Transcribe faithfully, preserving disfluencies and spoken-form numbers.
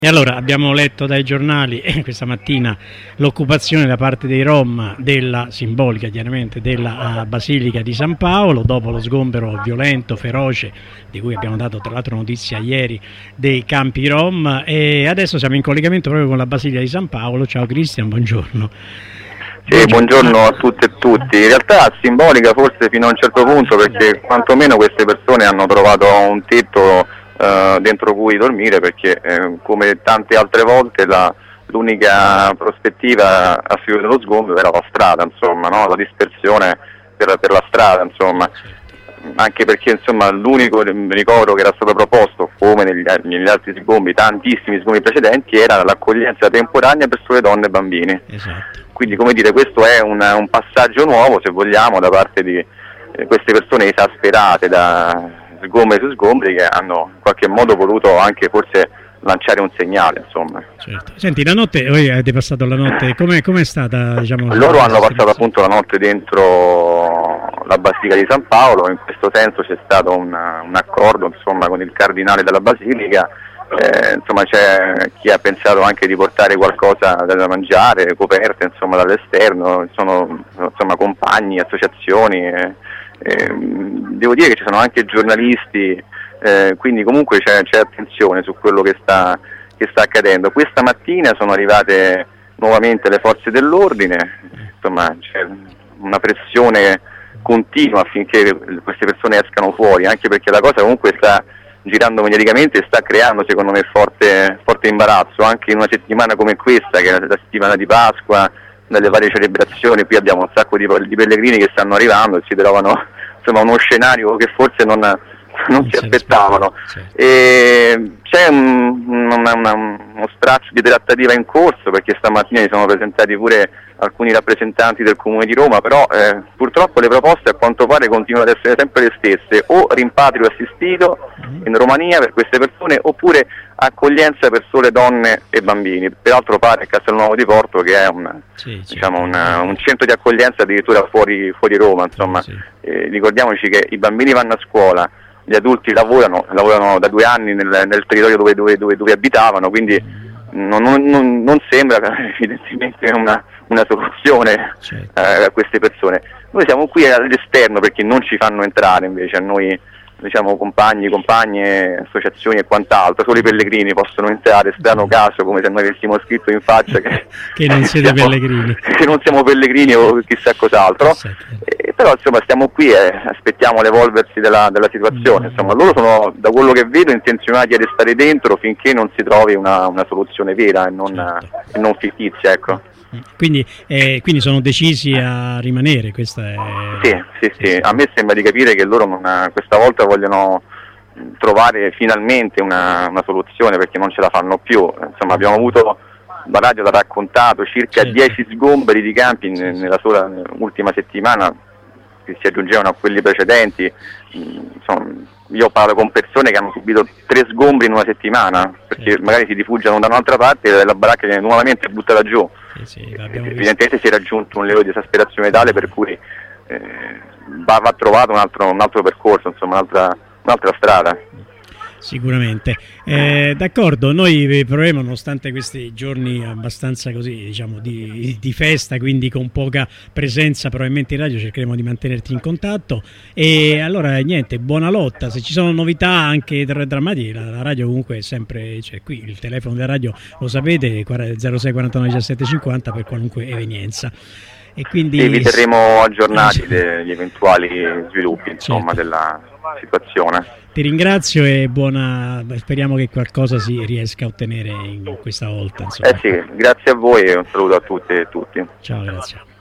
E allora abbiamo letto dai giornali eh, questa mattina l'occupazione da parte dei Rom della simbolica, chiaramente, della uh, Basilica di San Paolo, dopo lo sgombero violento, feroce, di cui abbiamo dato tra l'altro notizia ieri, dei campi Rom, e adesso siamo in collegamento proprio con la Basilica di San Paolo. Ciao Cristian, buongiorno. Sì, buongiorno a tutte e tutti. In realtà simbolica forse fino a un certo punto, perché quantomeno queste persone hanno trovato un tetto Uh, dentro cui dormire, perché eh, come tante altre volte la, l'unica prospettiva a seguito dello sgombero era la strada, insomma, no? La dispersione per, per la strada, insomma, anche perché insomma l'unico ricovero che era stato proposto, come negli, negli altri sgombri, tantissimi sgombri precedenti, era l'accoglienza temporanea per sole donne e bambini. Esatto. Quindi, come dire, questo è un, un passaggio nuovo, se vogliamo, da parte di eh, queste persone esasperate da sgombri su sgombri, che hanno in qualche modo voluto anche forse lanciare un segnale, insomma. Certo. Senti, la notte, voi avete passato la notte, com'è, com'è stata, diciamo... Loro hanno passato appunto la notte dentro la Basilica di San Paolo. In questo senso c'è stato un, un accordo, insomma, con il cardinale della Basilica, eh, insomma c'è chi ha pensato anche di portare qualcosa da mangiare, coperte, insomma, dall'esterno, sono insomma compagni, associazioni, eh, Eh, devo dire che ci sono anche giornalisti, eh, quindi comunque c'è, c'è attenzione su quello che sta, che sta accadendo. Questa mattina sono arrivate nuovamente le forze dell'ordine, insomma c'è una pressione continua affinché queste persone escano fuori, anche perché la cosa comunque sta girando mediaticamente e sta creando secondo me forte, forte imbarazzo, anche in una settimana come questa, che è la settimana di Pasqua, nelle varie celebrazioni. Qui abbiamo un sacco di, di pellegrini che stanno arrivando e si trovano insomma uno scenario che forse non, non si aspettavano. Certo. E c'è un, una, una, uno straccio di trattativa in corso, perché stamattina si sono presentati pure alcuni rappresentanti del Comune di Roma, però eh, purtroppo le proposte a quanto pare continuano ad essere sempre le stesse: o rimpatrio assistito in Romania per queste persone, oppure accoglienza per sole donne e bambini. Peraltro pare a Castelnuovo di Porto, che è un, sì, diciamo una, un centro di accoglienza addirittura fuori, fuori Roma, insomma. Sì. Eh, ricordiamoci che i bambini vanno a scuola, gli adulti lavorano, lavorano da due anni nel, nel territorio dove, dove, dove, dove abitavano, quindi non, non, non sembra evidentemente una, una soluzione, certo, eh, a queste persone. Noi siamo qui all'esterno perché non ci fanno entrare, invece a noi, diciamo, compagni, compagne, associazioni e quant'altro, solo i pellegrini possono entrare, strano caso, come se noi avessimo scritto in faccia che, che non siete siamo, pellegrini, che non siamo pellegrini o chissà cos'altro. Eh, però insomma stiamo qui e eh, aspettiamo l'evolversi della, della situazione. Insomma, loro sono, da quello che vedo, intenzionati a restare dentro finché non si trovi una, una soluzione vera e non, certo, e non fittizia, ecco. Quindi, eh, quindi sono decisi a rimanere, questa è... Sì, sì, sì, a me sembra di capire che loro non, questa volta vogliono trovare finalmente una, una soluzione, perché non ce la fanno più. Insomma, abbiamo avuto, la radio l'ha raccontato, circa dieci sgomberi di campi nella sola ultima settimana, che si aggiungevano a quelli precedenti. Insomma, io parlo con persone che hanno subito tre sgombri in una settimana, perché sì, magari si rifugiano da un'altra parte e la baracca viene nuovamente buttata giù. Sì, sì, evidentemente si è raggiunto un livello di esasperazione tale per cui eh, va, va trovato un altro, un altro percorso, insomma un'altra, un'altra strada. Sicuramente. Eh, d'accordo, noi proveremo, nonostante questi giorni abbastanza così, diciamo, di, di festa, quindi con poca presenza probabilmente in radio, cercheremo di mantenerti in contatto. E allora niente, buona lotta. Se ci sono novità anche drammatiche, la, la radio comunque è sempre, cioè qui il telefono della radio lo sapete, zero sei quarantanove diciassette cinquanta per qualunque evenienza. E quindi sì, vi terremo aggiornati degli eventuali sviluppi, insomma, certo, della situazione. Ti ringrazio e buona, speriamo che qualcosa si riesca a ottenere in questa volta, insomma. Eh sì, grazie a voi e un saluto a tutte e tutti. Ciao, grazie.